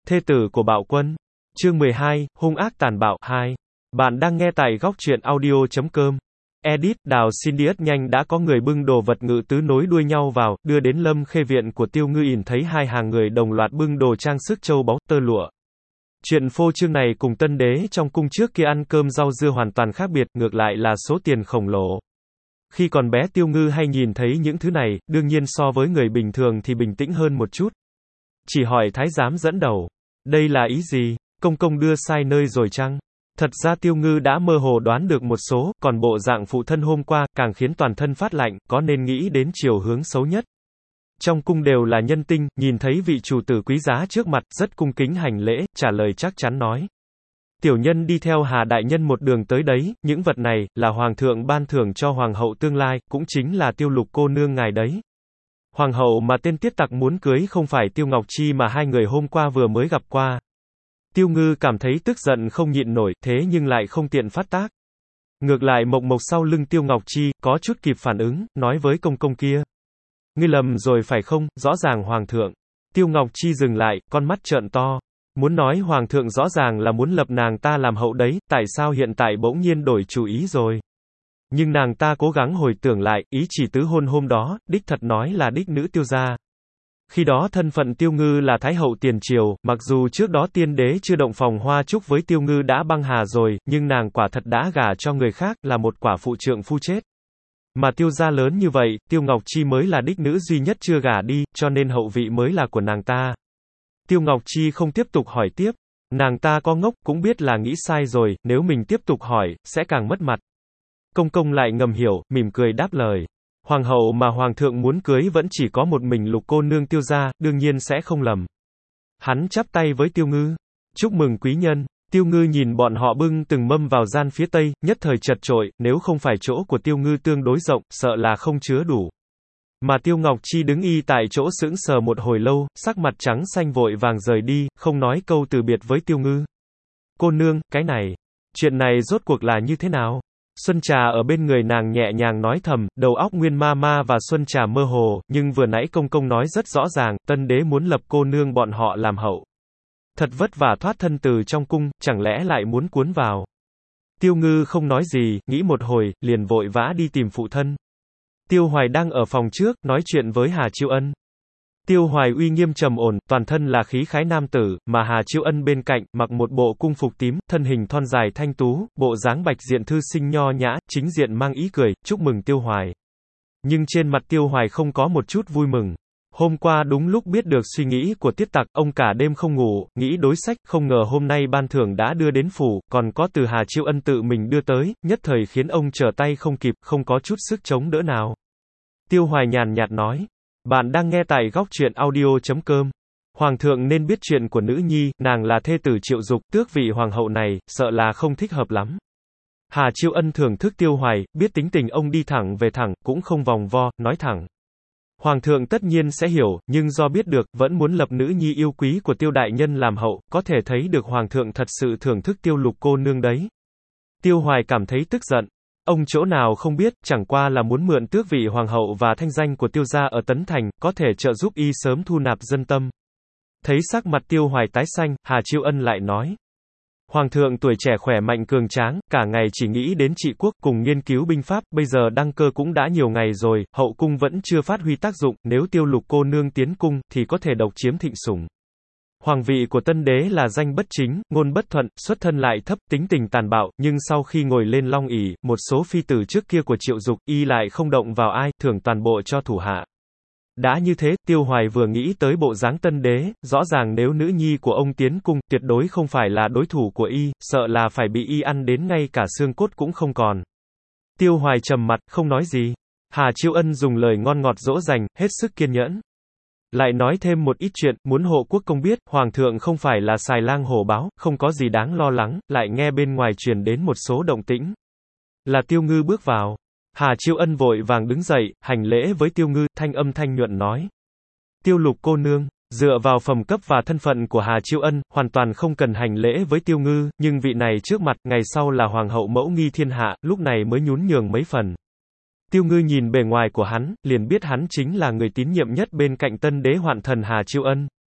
Thê tử của Bạo Quân. Chương 12, hung ác tàn bạo 2. Bạn đang nghe tại góc truyện audio.com. Edit, Đào xin đi ất nhanh đã có người bưng đồ vật ngự tứ nối đuôi nhau vào, đưa đến Lâm Khê viện của Tiêu Ngư ỉn thấy hai hàng người đồng loạt bưng đồ trang sức châu báu, tơ lụa. Chuyện phô trương này cùng tân đế trong cung trước kia ăn cơm rau dưa hoàn toàn khác biệt, ngược lại là số tiền khổng lồ. Khi còn bé Tiêu Ngư hay nhìn thấy những thứ này, đương nhiên so với người bình thường thì bình tĩnh hơn một chút. Chỉ hỏi thái giám dẫn đầu, đây là ý gì, công công đưa sai nơi rồi chăng? Thật ra Tiêu Ngư đã mơ hồ đoán được một số, còn bộ dạng phụ thân hôm qua, càng khiến toàn thân phát lạnh, có nên nghĩ đến chiều hướng xấu nhất. Trong cung đều là nhân tinh, nhìn thấy vị chủ tử quý giá trước mặt, rất cung kính hành lễ, trả lời chắc chắn nói. Tiểu nhân đi theo Hà đại nhân một đường tới đấy, những vật này, là hoàng thượng ban thưởng cho hoàng hậu tương lai, cũng chính là Tiêu Lục cô nương ngài đấy. Hoàng hậu mà tên tiết tặc muốn cưới không phải Tiêu Ngọc Chi mà hai người hôm qua vừa mới gặp qua. Tiêu Ngư cảm thấy tức giận không nhịn nổi, thế nhưng lại không tiện phát tác. Ngược lại Mộc Mộc sau lưng Tiêu Ngọc Chi, có chút kịp phản ứng, nói với công công kia. Ngươi lầm rồi phải không, rõ ràng hoàng thượng. Tiêu Ngọc Chi dừng lại, con mắt trợn to. Muốn nói hoàng thượng rõ ràng là muốn lập nàng ta làm hậu đấy, tại sao hiện tại bỗng nhiên đổi chủ ý rồi? Nhưng nàng ta cố gắng hồi tưởng lại, ý chỉ tứ hôn hôm đó, đích thật nói là đích nữ Tiêu gia. Khi đó thân phận Tiêu Ngư là Thái hậu tiền triều, mặc dù trước đó tiên đế chưa động phòng hoa chúc với Tiêu Ngư đã băng hà rồi, nhưng nàng quả thật đã gả cho người khác, là một quả phụ trượng phu chết. Mà Tiêu gia lớn như vậy, Tiêu Ngọc Chi mới là đích nữ duy nhất chưa gả đi, cho nên hậu vị mới là của nàng ta. Tiêu Ngọc Chi không tiếp tục hỏi tiếp. Nàng ta có ngốc, cũng biết là nghĩ sai rồi, nếu mình tiếp tục hỏi, sẽ càng mất mặt. Công công lại ngầm hiểu, mỉm cười đáp lời. Hoàng hậu mà hoàng thượng muốn cưới vẫn chỉ có một mình Lục cô nương Tiêu gia, đương nhiên sẽ không lầm. Hắn chắp tay với Tiêu Ngư. Chúc mừng quý nhân. Tiêu Ngư nhìn bọn họ bưng từng mâm vào gian phía tây, nhất thời chật chội, nếu không phải chỗ của Tiêu Ngư tương đối rộng, sợ là không chứa đủ. Mà Tiêu Ngọc Chi đứng y tại chỗ sững sờ một hồi lâu, sắc mặt trắng xanh vội vàng rời đi, không nói câu từ biệt với Tiêu Ngư. Cô nương, cái này, chuyện này rốt cuộc là như thế nào? Xuân Trà ở bên người nàng nhẹ nhàng nói thầm, đầu óc Nguyên ma ma và Xuân Trà mơ hồ, nhưng vừa nãy công công nói rất rõ ràng, tân đế muốn lập cô nương bọn họ làm hậu. Thật vất vả thoát thân từ trong cung, chẳng lẽ lại muốn cuốn vào. Tiêu Ngư không nói gì, nghĩ một hồi, liền vội vã đi tìm phụ thân. Tiêu Hoài đang ở phòng trước, nói chuyện với Hà Chiêu Ân. Tiêu Hoài uy nghiêm trầm ổn, toàn thân là khí khái nam tử, mà Hà Chiêu Ân bên cạnh, mặc một bộ cung phục tím, thân hình thon dài thanh tú, bộ dáng bạch diện thư sinh nho nhã, chính diện mang ý cười, chúc mừng Tiêu Hoài. Nhưng trên mặt Tiêu Hoài không có một chút vui mừng. Hôm qua đúng lúc biết được suy nghĩ của tiết tặc, ông cả đêm không ngủ, nghĩ đối sách, không ngờ hôm nay ban thưởng đã đưa đến phủ, còn có từ Hà Chiêu Ân tự mình đưa tới, nhất thời khiến ông trở tay không kịp, không có chút sức chống đỡ nào. Tiêu Hoài nhàn nhạt nói. Bạn đang nghe tại góc truyện audio.com. Hoàng thượng nên biết chuyện của nữ nhi, nàng là thê tử Triệu Dục, tước vị hoàng hậu này, sợ là không thích hợp lắm. Hà Chiêu Ân thưởng thức Tiêu Hoài, biết tính tình ông đi thẳng về thẳng, cũng không vòng vo, nói thẳng. Hoàng thượng tất nhiên sẽ hiểu, nhưng do biết được, vẫn muốn lập nữ nhi yêu quý của Tiêu đại nhân làm hậu, có thể thấy được hoàng thượng thật sự thưởng thức Tiêu Lục cô nương đấy. Tiêu Hoài cảm thấy tức giận. Ông chỗ nào không biết, chẳng qua là muốn mượn tước vị hoàng hậu và thanh danh của Tiêu gia ở Tấn Thành, có thể trợ giúp y sớm thu nạp dân tâm. Thấy sắc mặt Tiêu Hoài tái xanh, Hà Chiêu Ân lại nói. Hoàng thượng tuổi trẻ khỏe mạnh cường tráng, cả ngày chỉ nghĩ đến trị quốc cùng nghiên cứu binh pháp, bây giờ đăng cơ cũng đã nhiều ngày rồi, hậu cung vẫn chưa phát huy tác dụng, nếu Tiêu Lục cô nương tiến cung, thì có thể độc chiếm thịnh sủng. Hoàng vị của tân đế là danh bất chính, ngôn bất thuận, xuất thân lại thấp, tính tình tàn bạo, nhưng sau khi ngồi lên long ỷ, một số phi tử trước kia của Triệu Dục, y lại không động vào ai, thưởng toàn bộ cho thủ hạ. Đã như thế, Tiêu Hoài vừa nghĩ tới bộ dáng tân đế, rõ ràng nếu nữ nhi của ông tiến cung, tuyệt đối không phải là đối thủ của y, sợ là phải bị y ăn đến ngay cả xương cốt cũng không còn. Tiêu Hoài trầm mặt, không nói gì. Hà Chiêu Ân dùng lời ngon ngọt dỗ dành, hết sức kiên nhẫn. Lại nói thêm một ít chuyện, muốn hộ quốc công biết, hoàng thượng không phải là xài lang hổ báo, không có gì đáng lo lắng, lại nghe bên ngoài truyền đến một số động tĩnh. Là Tiêu Ngư bước vào. Hà Chiêu Ân vội vàng đứng dậy, hành lễ với Tiêu Ngư, thanh âm thanh nhuận nói. Tiêu Lục cô nương, dựa vào phẩm cấp và thân phận của Hà Chiêu Ân, hoàn toàn không cần hành lễ với Tiêu Ngư, nhưng vị này trước mặt, ngày sau là hoàng hậu mẫu nghi thiên hạ, lúc này mới nhún nhường mấy phần. Tiêu Ngư nhìn bề ngoài của hắn, liền biết hắn chính là người tín nhiệm nhất bên cạnh tân đế hoạn thần Hà Chiêu Ân.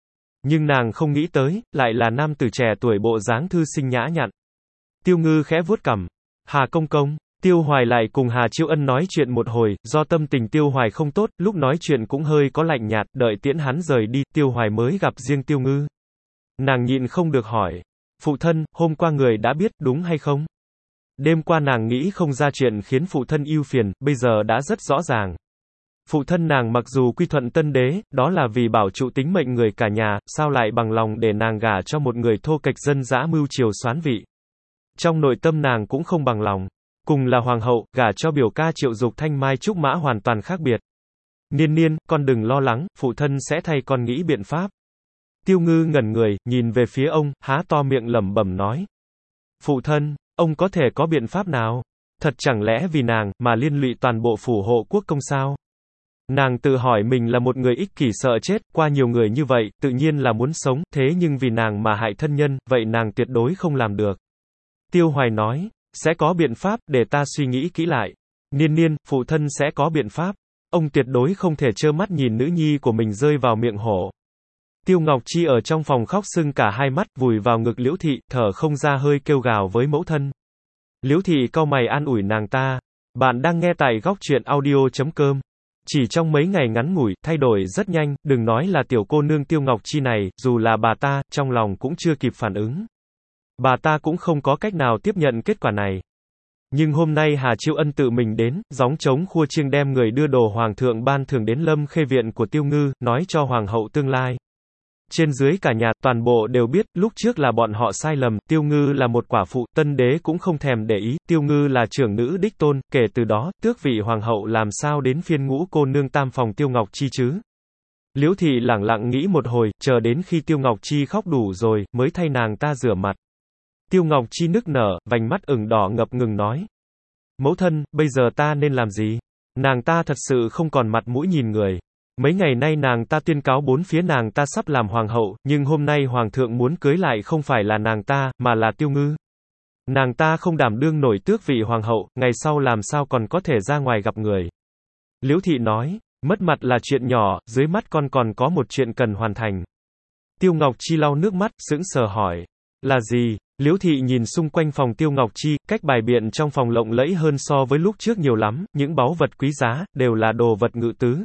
Nhưng nàng không nghĩ tới, lại là nam tử trẻ tuổi bộ dáng thư sinh nhã nhặn. Tiêu Ngư khẽ vuốt cằm. Hà công công. Tiêu Hoài lại cùng Hà Chiêu Ân nói chuyện một hồi, do tâm tình Tiêu Hoài không tốt, lúc nói chuyện cũng hơi có lạnh nhạt, đợi tiễn hắn rời đi, Tiêu Hoài mới gặp riêng Tiêu Ngư. Nàng nhịn không được hỏi. Phụ thân, hôm qua người đã biết, đúng hay không? Đêm qua nàng nghĩ không ra chuyện khiến phụ thân ưu phiền, bây giờ đã rất rõ ràng. Phụ thân nàng mặc dù quy thuận tân đế, đó là vì bảo trụ tính mệnh người cả nhà, sao lại bằng lòng để nàng gả cho một người thô kệch dân dã mưu triều soán vị. Trong nội tâm nàng cũng không bằng lòng. Cùng là hoàng hậu, gả cho biểu ca Triệu Dục thanh mai trúc mã hoàn toàn khác biệt. Niên niên, con đừng lo lắng, phụ thân sẽ thay con nghĩ biện pháp. Tiêu Ngư ngẩn người, nhìn về phía ông, há to miệng lẩm bẩm nói. Phụ thân, ông có thể có biện pháp nào? Thật chẳng lẽ vì nàng, mà liên lụy toàn bộ phủ hộ quốc công sao? Nàng tự hỏi mình là một người ích kỷ sợ chết, qua nhiều người như vậy, tự nhiên là muốn sống, thế nhưng vì nàng mà hại thân nhân, vậy nàng tuyệt đối không làm được. Tiêu Hoài nói, sẽ có biện pháp, để ta suy nghĩ kỹ lại. Niên niên, phụ thân sẽ có biện pháp. Ông tuyệt đối không thể trơ mắt nhìn nữ nhi của mình rơi vào miệng hổ. Tiêu Ngọc Chi ở trong phòng khóc sưng cả hai mắt, vùi vào ngực Liễu Thị, thở không ra hơi kêu gào với mẫu thân. Liễu Thị cau mày an ủi nàng ta. Bạn đang nghe tại góc truyện audio.com. Chỉ trong mấy ngày ngắn ngủi, thay đổi rất nhanh, đừng nói là tiểu cô nương Tiêu Ngọc Chi này, dù là bà ta, trong lòng cũng chưa kịp phản ứng. Bà ta cũng không có cách nào tiếp nhận kết quả này. Nhưng hôm nay Hà Chiêu Ân tự mình đến, gióng trống khua chiêng đem người đưa đồ hoàng thượng ban thưởng đến Lâm Khê viện của Tiêu Ngư, nói cho hoàng hậu tương lai. Trên dưới cả nhà, toàn bộ đều biết, lúc trước là bọn họ sai lầm, Tiêu Ngư là một quả phụ, tân đế cũng không thèm để ý, Tiêu Ngư là trưởng nữ đích tôn, kể từ đó, tước vị hoàng hậu làm sao đến phiên ngũ cô nương tam phòng Tiêu Ngọc Chi chứ? Liễu Thị lẳng lặng nghĩ một hồi, chờ đến khi Tiêu Ngọc Chi khóc đủ rồi, mới thay nàng ta rửa mặt. Tiêu Ngọc Chi nức nở, vành mắt ửng đỏ ngập ngừng nói. Mẫu thân, bây giờ ta nên làm gì? Nàng ta thật sự không còn mặt mũi nhìn người. Mấy ngày nay nàng ta tuyên cáo bốn phía nàng ta sắp làm hoàng hậu, nhưng hôm nay hoàng thượng muốn cưới lại không phải là nàng ta, mà là Tiêu Ngư. Nàng ta không đảm đương nổi tước vị hoàng hậu, ngày sau làm sao còn có thể ra ngoài gặp người. Liễu Thị nói, mất mặt là chuyện nhỏ, dưới mắt con còn có một chuyện cần hoàn thành. Tiêu Ngọc Chi lau nước mắt, sững sờ hỏi. Là gì? Liễu Thị nhìn xung quanh phòng Tiêu Ngọc Chi, cách bài biện trong phòng lộng lẫy hơn so với lúc trước nhiều lắm, những báu vật quý giá, đều là đồ vật ngự tứ.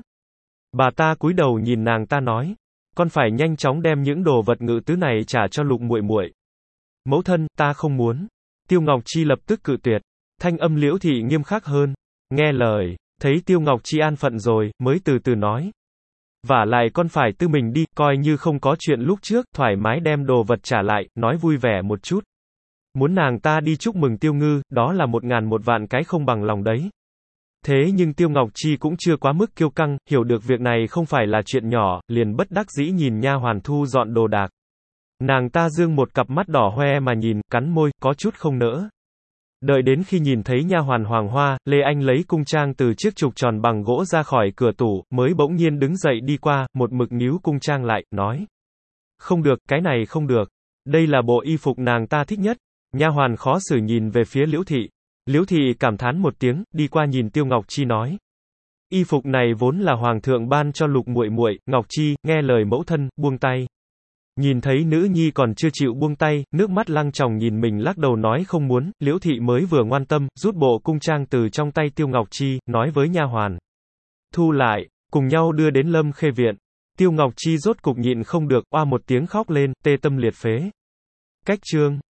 Bà ta cúi đầu nhìn nàng ta nói, con phải nhanh chóng đem những đồ vật ngự tứ này trả cho Lục muội muội. Mẫu thân, ta không muốn. Tiêu Ngọc Chi lập tức cự tuyệt. Thanh âm Liễu Thị nghiêm khắc hơn. Nghe lời, thấy Tiêu Ngọc Chi an phận rồi, mới từ từ nói. Vả lại con phải tự mình đi, coi như không có chuyện lúc trước, thoải mái đem đồ vật trả lại, nói vui vẻ một chút. Muốn nàng ta đi chúc mừng Tiêu Ngư, đó là 1000 cái không bằng lòng đấy. Thế nhưng Tiêu Ngọc Chi cũng chưa quá mức kiêu căng, hiểu được việc này không phải là chuyện nhỏ, liền bất đắc dĩ nhìn nha hoàn thu dọn đồ đạc. Nàng ta dương một cặp mắt đỏ hoe mà nhìn, cắn môi, có chút không nỡ. Đợi đến khi nhìn thấy nha hoàn Hoàng Hoa, Lê Anh lấy cung trang từ chiếc trục tròn bằng gỗ ra khỏi cửa tủ, mới bỗng nhiên đứng dậy đi qua, một mực níu cung trang lại, nói. Không được, cái này không được. Đây là bộ y phục nàng ta thích nhất. Nha hoàn khó xử nhìn về phía Liễu Thị. Liễu Thị cảm thán một tiếng, đi qua nhìn Tiêu Ngọc Chi nói. Y phục này vốn là hoàng thượng ban cho Lục muội muội, Ngọc Chi, nghe lời mẫu thân, buông tay. Nhìn thấy nữ nhi còn chưa chịu buông tay, nước mắt lăng tròng nhìn mình lắc đầu nói không muốn, Liễu Thị mới vừa ngoan tâm, rút bộ cung trang từ trong tay Tiêu Ngọc Chi, nói với nha hoàn. Thu lại, cùng nhau đưa đến Lâm Khê viện. Tiêu Ngọc Chi rốt cục nhịn không được, oa một tiếng khóc lên, tê tâm liệt phế. Cách chương